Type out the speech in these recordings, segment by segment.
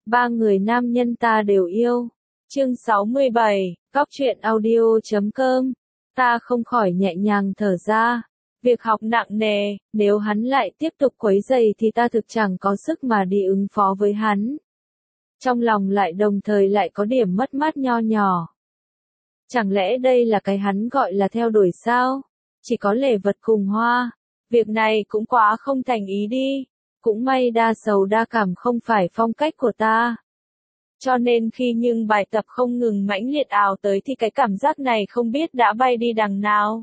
Ba người nam nhân ta đều yêu. Chương 67, Cóc truyện audio.com. Ta không khỏi nhẹ nhàng thở ra. Việc học nặng nề, nếu hắn lại tiếp tục quấy rầy thì ta thực chẳng có sức mà đi ứng phó với hắn. Trong lòng lại đồng thời lại có điểm mất mát nho nhỏ. Chẳng lẽ đây là cái hắn gọi là theo đuổi sao? Chỉ có lễ vật cùng hoa. Việc này cũng quá không thành ý đi. Cũng may đa sầu đa cảm không phải phong cách của ta. Cho nên khi nhưng bài tập không ngừng mãnh liệt ào tới thì cái cảm giác này không biết đã bay đi đằng nào.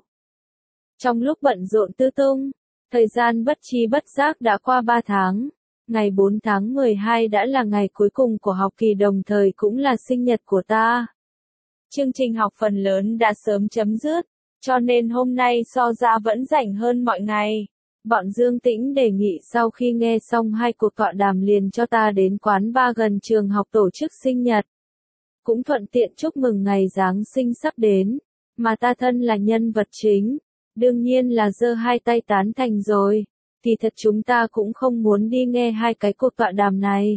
Trong lúc bận rộn tư tung, thời gian bất chi bất giác đã qua 3 tháng. Ngày 4 tháng 12 đã là ngày cuối cùng của học kỳ, đồng thời cũng là sinh nhật của ta. Chương trình học phần lớn đã sớm chấm dứt, cho nên hôm nay so ra vẫn rảnh hơn mọi ngày. Bọn Dương Tĩnh đề nghị sau khi nghe xong 2 cuộc tọa đàm liền cho ta đến quán bar gần trường học tổ chức sinh nhật. Cũng thuận tiện chúc mừng ngày Giáng sinh sắp đến, mà ta thân là nhân vật chính, đương nhiên là giơ hai tay tán thành rồi. Thì thật chúng ta cũng không muốn đi nghe 2 cái cuộc tọa đàm này.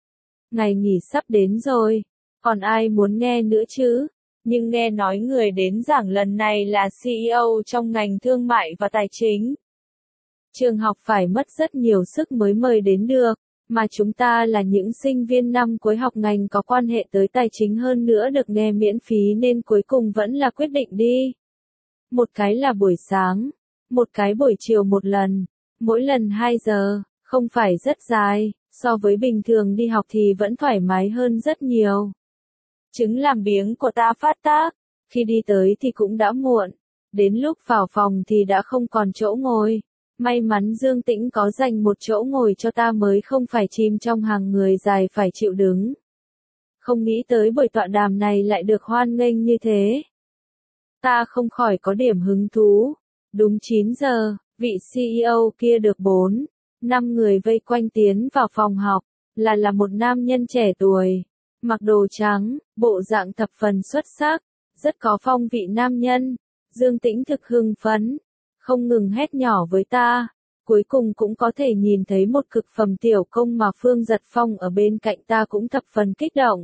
Ngày nghỉ sắp đến rồi, còn ai muốn nghe nữa chứ? Nhưng nghe nói người đến giảng lần này là CEO trong ngành thương mại và tài chính. Trường học phải mất rất nhiều sức mới mời đến được, mà chúng ta là những sinh viên năm cuối học ngành có quan hệ tới tài chính hơn nữa được nghe miễn phí nên cuối cùng vẫn là quyết định đi. Một cái là buổi sáng, một cái buổi chiều một lần, mỗi lần 2 giờ, không phải rất dài, so với bình thường đi học thì vẫn thoải mái hơn rất nhiều. Trứng làm biếng của ta phát tác, khi đi tới thì cũng đã muộn, đến lúc vào phòng thì đã không còn chỗ ngồi. May mắn Dương Tĩnh có dành một chỗ ngồi cho ta mới không phải chìm trong hàng người dài phải chịu đứng. Không nghĩ tới buổi tọa đàm này lại được hoan nghênh như thế. Ta không khỏi có điểm hứng thú. Đúng 9 giờ, vị CEO kia được 4-5 người vây quanh tiến vào phòng học, là một nam nhân trẻ tuổi, mặc đồ trắng, bộ dạng thập phần xuất sắc, rất có phong vị nam nhân. Dương Tĩnh thực hưng phấn, không ngừng hét nhỏ với ta, cuối cùng cũng có thể nhìn thấy một cực phẩm tiểu công mà Phương Giật Phong ở bên cạnh ta cũng thập phần kích động.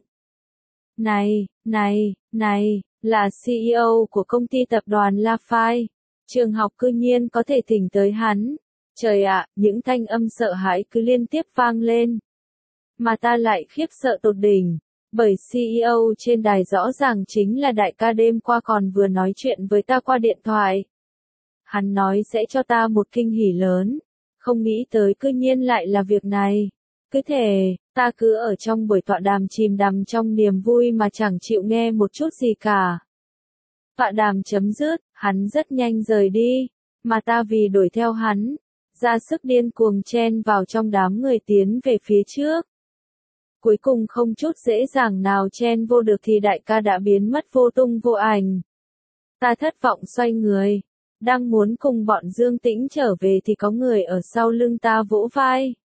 Này, là CEO của công ty tập đoàn Lafay, trường học cư nhiên có thể thỉnh tới hắn. Trời ạ, những thanh âm sợ hãi cứ liên tiếp vang lên. Mà ta lại khiếp sợ tột đỉnh, bởi CEO trên đài rõ ràng chính là đại ca đêm qua còn vừa nói chuyện với ta qua điện thoại. Hắn nói sẽ cho ta một kinh hỉ lớn, không nghĩ tới cư nhiên lại là việc này. Cứ thể, ta cứ ở trong buổi tọa đàm chìm đắm trong niềm vui mà chẳng chịu nghe một chút gì cả. Tọa đàm chấm dứt, hắn rất nhanh rời đi, mà ta vì đuổi theo hắn, ra sức điên cuồng chen vào trong đám người tiến về phía trước. Cuối cùng không chút dễ dàng nào chen vô được thì đại ca đã biến mất vô tung vô ảnh. Ta thất vọng xoay người, đang muốn cùng bọn Dương Tĩnh trở về thì có người ở sau lưng ta vỗ vai.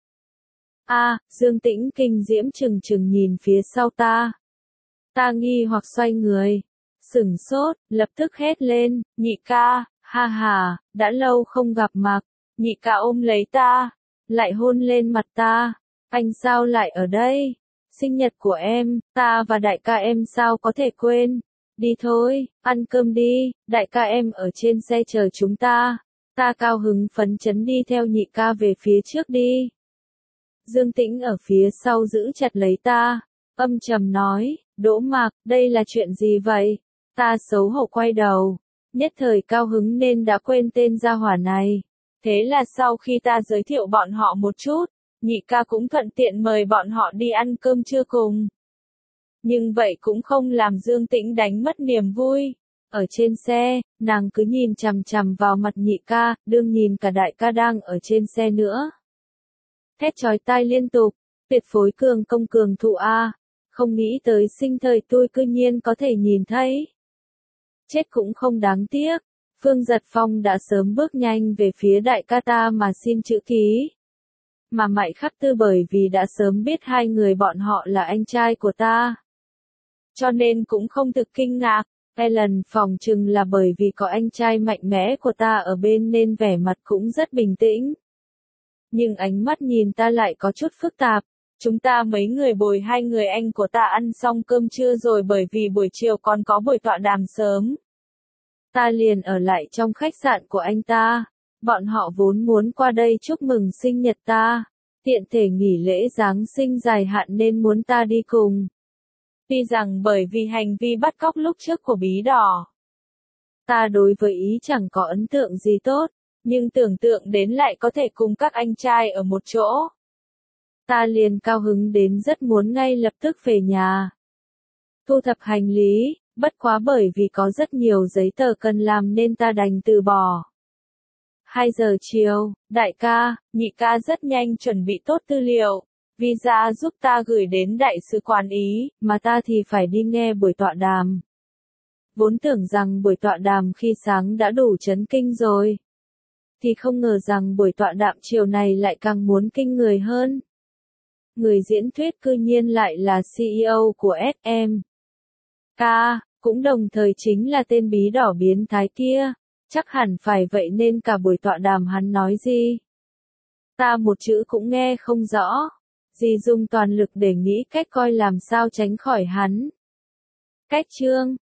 Dương Tĩnh kinh diễm trừng trừng nhìn phía sau ta. Ta nghi hoặc xoay người, sửng sốt, lập tức hét lên, nhị ca, ha, đã lâu không gặp mặt. Nhị ca ôm lấy ta, lại hôn lên mặt ta. Anh sao lại ở đây? Sinh nhật của em, ta và đại ca em sao có thể quên? Đi thôi, ăn cơm đi, đại ca em ở trên xe chờ chúng ta. Ta cao hứng phấn chấn đi theo nhị ca về phía trước đi. Dương Tĩnh ở phía sau giữ chặt lấy ta, âm trầm nói, Đỗ Mạc, đây là chuyện gì vậy? Ta xấu hổ quay đầu, nhất thời cao hứng nên đã quên tên gia hỏa này. Thế là sau khi ta giới thiệu bọn họ một chút, nhị ca cũng thuận tiện mời bọn họ đi ăn cơm trưa cùng. Nhưng vậy cũng không làm Dương Tĩnh đánh mất niềm vui. Ở trên xe, nàng cứ nhìn chằm chằm vào mặt nhị ca, đương nhìn cả đại ca đang ở trên xe nữa. Thét chói tai liên tục, tuyệt phối cường công cường thụ a, không nghĩ tới sinh thời tôi cư nhiên có thể nhìn thấy. Chết cũng không đáng tiếc. Phương Giật Phong đã sớm bước nhanh về phía đại ca ta mà xin chữ ký. Mà Mại Khắc Tư bởi vì đã sớm biết 2 người bọn họ là anh trai của ta, cho nên cũng không thực kinh ngạc. Helen phỏng chừng là bởi vì có anh trai mạnh mẽ của ta ở bên nên vẻ mặt cũng rất bình tĩnh. Nhưng ánh mắt nhìn ta lại có chút phức tạp, Chúng ta mấy người bồi hai người anh của ta ăn xong cơm trưa rồi bởi vì buổi chiều còn có buổi tọa đàm sớm. Ta liền ở lại trong khách sạn của anh ta. Bọn họ vốn muốn qua đây chúc mừng sinh nhật ta. Tiện thể nghỉ lễ Giáng sinh dài hạn nên muốn ta đi cùng. Tuy rằng bởi vì hành vi bắt cóc lúc trước của Bí Đỏ, ta đối với ý chẳng có ấn tượng gì tốt, nhưng tưởng tượng đến lại có thể cùng các anh trai ở một chỗ. Ta liền cao hứng đến rất muốn ngay lập tức về nhà. Thu thập hành lý, bất quá bởi vì có rất nhiều giấy tờ cần làm nên ta đành từ bỏ. 2 giờ chiều, đại ca, nhị ca rất nhanh chuẩn bị tốt tư liệu, visa giúp ta gửi đến đại sứ quán Ý, mà ta thì phải đi nghe buổi tọa đàm. Vốn tưởng rằng buổi tọa đàm khi sáng đã đủ chấn kinh rồi. Thì không ngờ rằng buổi tọa đàm chiều này lại càng muốn kinh người hơn. Người diễn thuyết cư nhiên lại là CEO của SM. Cũng đồng thời chính là tên Bí Đỏ biến thái kia. Chắc hẳn phải vậy nên cả buổi tọa đàm hắn nói gì. Ta một chữ cũng nghe không rõ. Dì dùng toàn lực để nghĩ cách coi làm sao tránh khỏi hắn. Cách chương